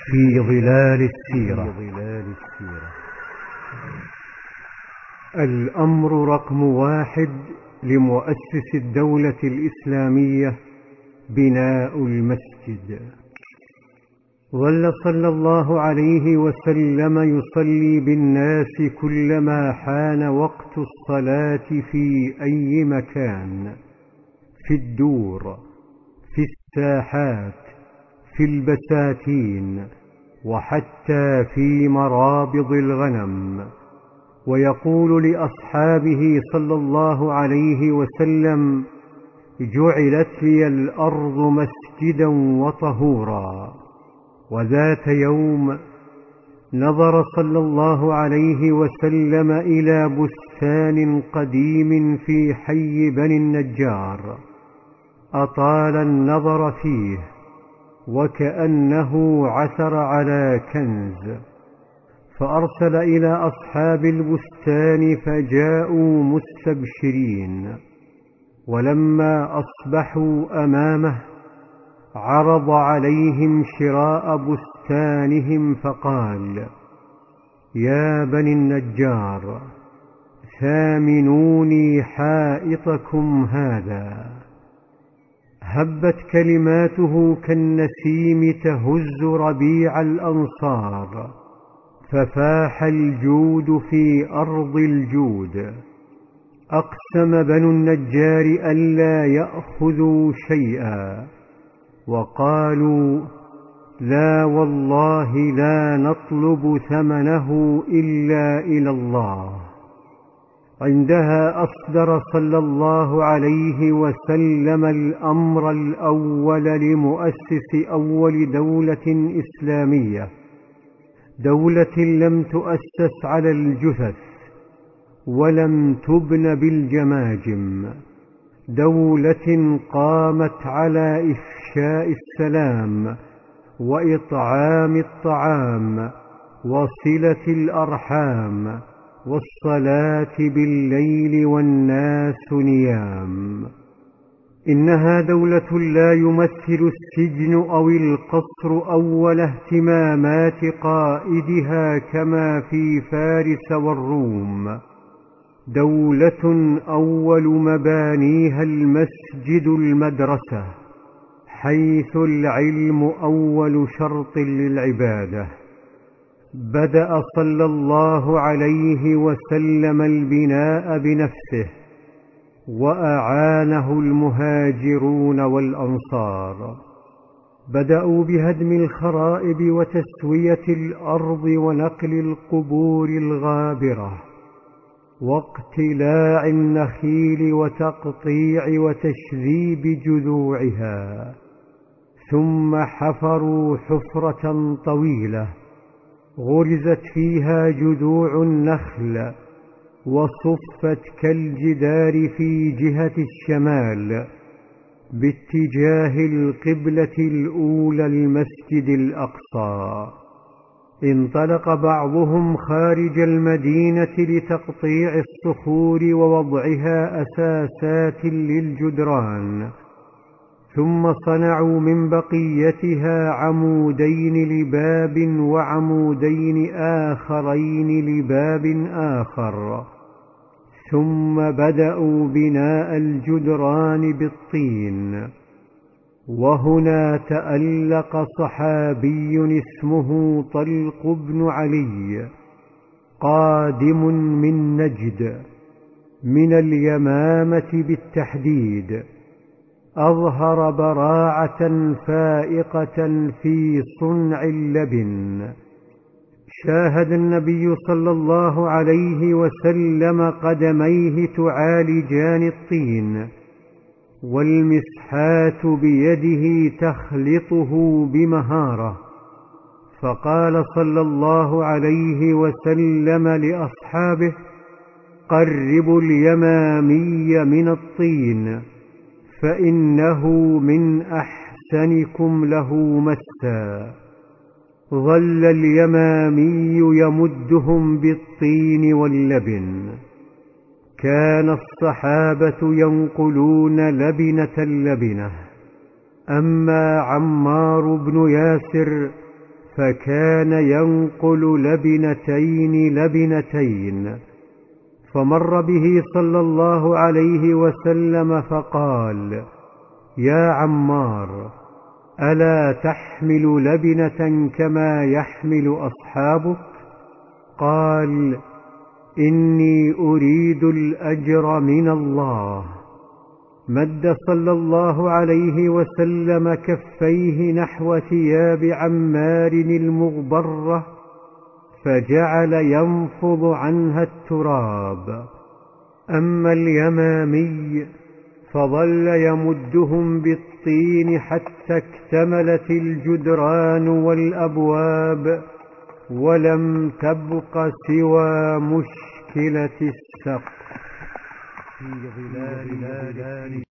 في ظلال السيرة. الأمر رقم 1 لمؤسس الدولة الإسلامية بناء المسجد. ظل صلى الله عليه وسلم يصلي بالناس كلما حان وقت الصلاة في أي مكان، في الدور، في الساحات، في البساتين، وحتى في مرابض الغنم، ويقول لأصحابه صلى الله عليه وسلم: جعلت لي الأرض مسجدا وطهورا. وذات يوم نظر صلى الله عليه وسلم إلى بستان قديم في حي بني النجار، أطال النظر فيه وكأنه عثر على كنز، فأرسل إلى أصحاب البستان فجاءوا مستبشرين، ولما أصبحوا أمامه عرض عليهم شراء بستانهم فقال: يا بني النجار، ثامنوني حائطكم هذا. هبت كلماته كالنسيم تهز ربيع الأنصار، ففاح الجود في أرض الجود. أقسم بنو النجار ألا يأخذوا شيئا، وقالوا: لا والله لا نطلب ثمنه إلا إلى الله. عندها أصدر صلى الله عليه وسلم الأمر الأول لمؤسس أول دولة إسلامية، دولة لم تؤسس على الجثث ولم تبن بالجماجم، دولة قامت على إفشاء السلام وإطعام الطعام وصلة الأرحام والصلاة بالليل والناس نيام. إنها دولة لا يمثل السجن أو القصر أول اهتمامات قائدها كما في فارس والروم، دولة أول مبانيها المسجد المدرسة، حيث العلم أول شرط للعبادة. بدأ صلى الله عليه وسلم البناء بنفسه، وأعانه المهاجرون والأنصار. بدأوا بهدم الخرائب وتسوية الأرض ونقل القبور الغابرة واقتلاع النخيل وتقطيع وتشذيب جذوعها، ثم حفروا حفرة طويلة غرزت فيها جذوع النخل، وصفت كالجدار في جهة الشمال باتجاه القبلة الأولى المسجد الأقصى. انطلق بعضهم خارج المدينة لتقطيع الصخور ووضعها أساسات للجدران، ثم صنعوا من بقيتها عمودين لباب وعمودين آخرين لباب آخر، ثم بدأوا بناء الجدران بالطين. وهنا تألق صحابي اسمه طلق بن علي، قادم من نجد، من اليمامة بالتحديد، أظهر براعة فائقة في صنع اللبن. شاهد النبي صلى الله عليه وسلم قدميه تعالجان الطين، والمسحات بيده تخلطه بمهارة، فقال صلى الله عليه وسلم لأصحابه: قربوا اليمامي من الطين فإنه من أحسنكم له مسا. ظل اليمامي يمدهم بالطين واللبن. كان الصحابة ينقلون لبنة. أما عمار بن ياسر فكان ينقل لبنتين لبنتين، فمر به صلى الله عليه وسلم فقال: يا عمار، ألا تحمل لبنة كما يحمل أصحابك؟ قال: إني أريد الأجر من الله. مد صلى الله عليه وسلم كفيه نحو ثياب عمار المغبرة، فجعل ينفض عنها التراب. أما اليمامي فظل يمدهم بالطين حتى اكتملت الجدران والأبواب، ولم تبق سوى مشكلة السقف في ظلال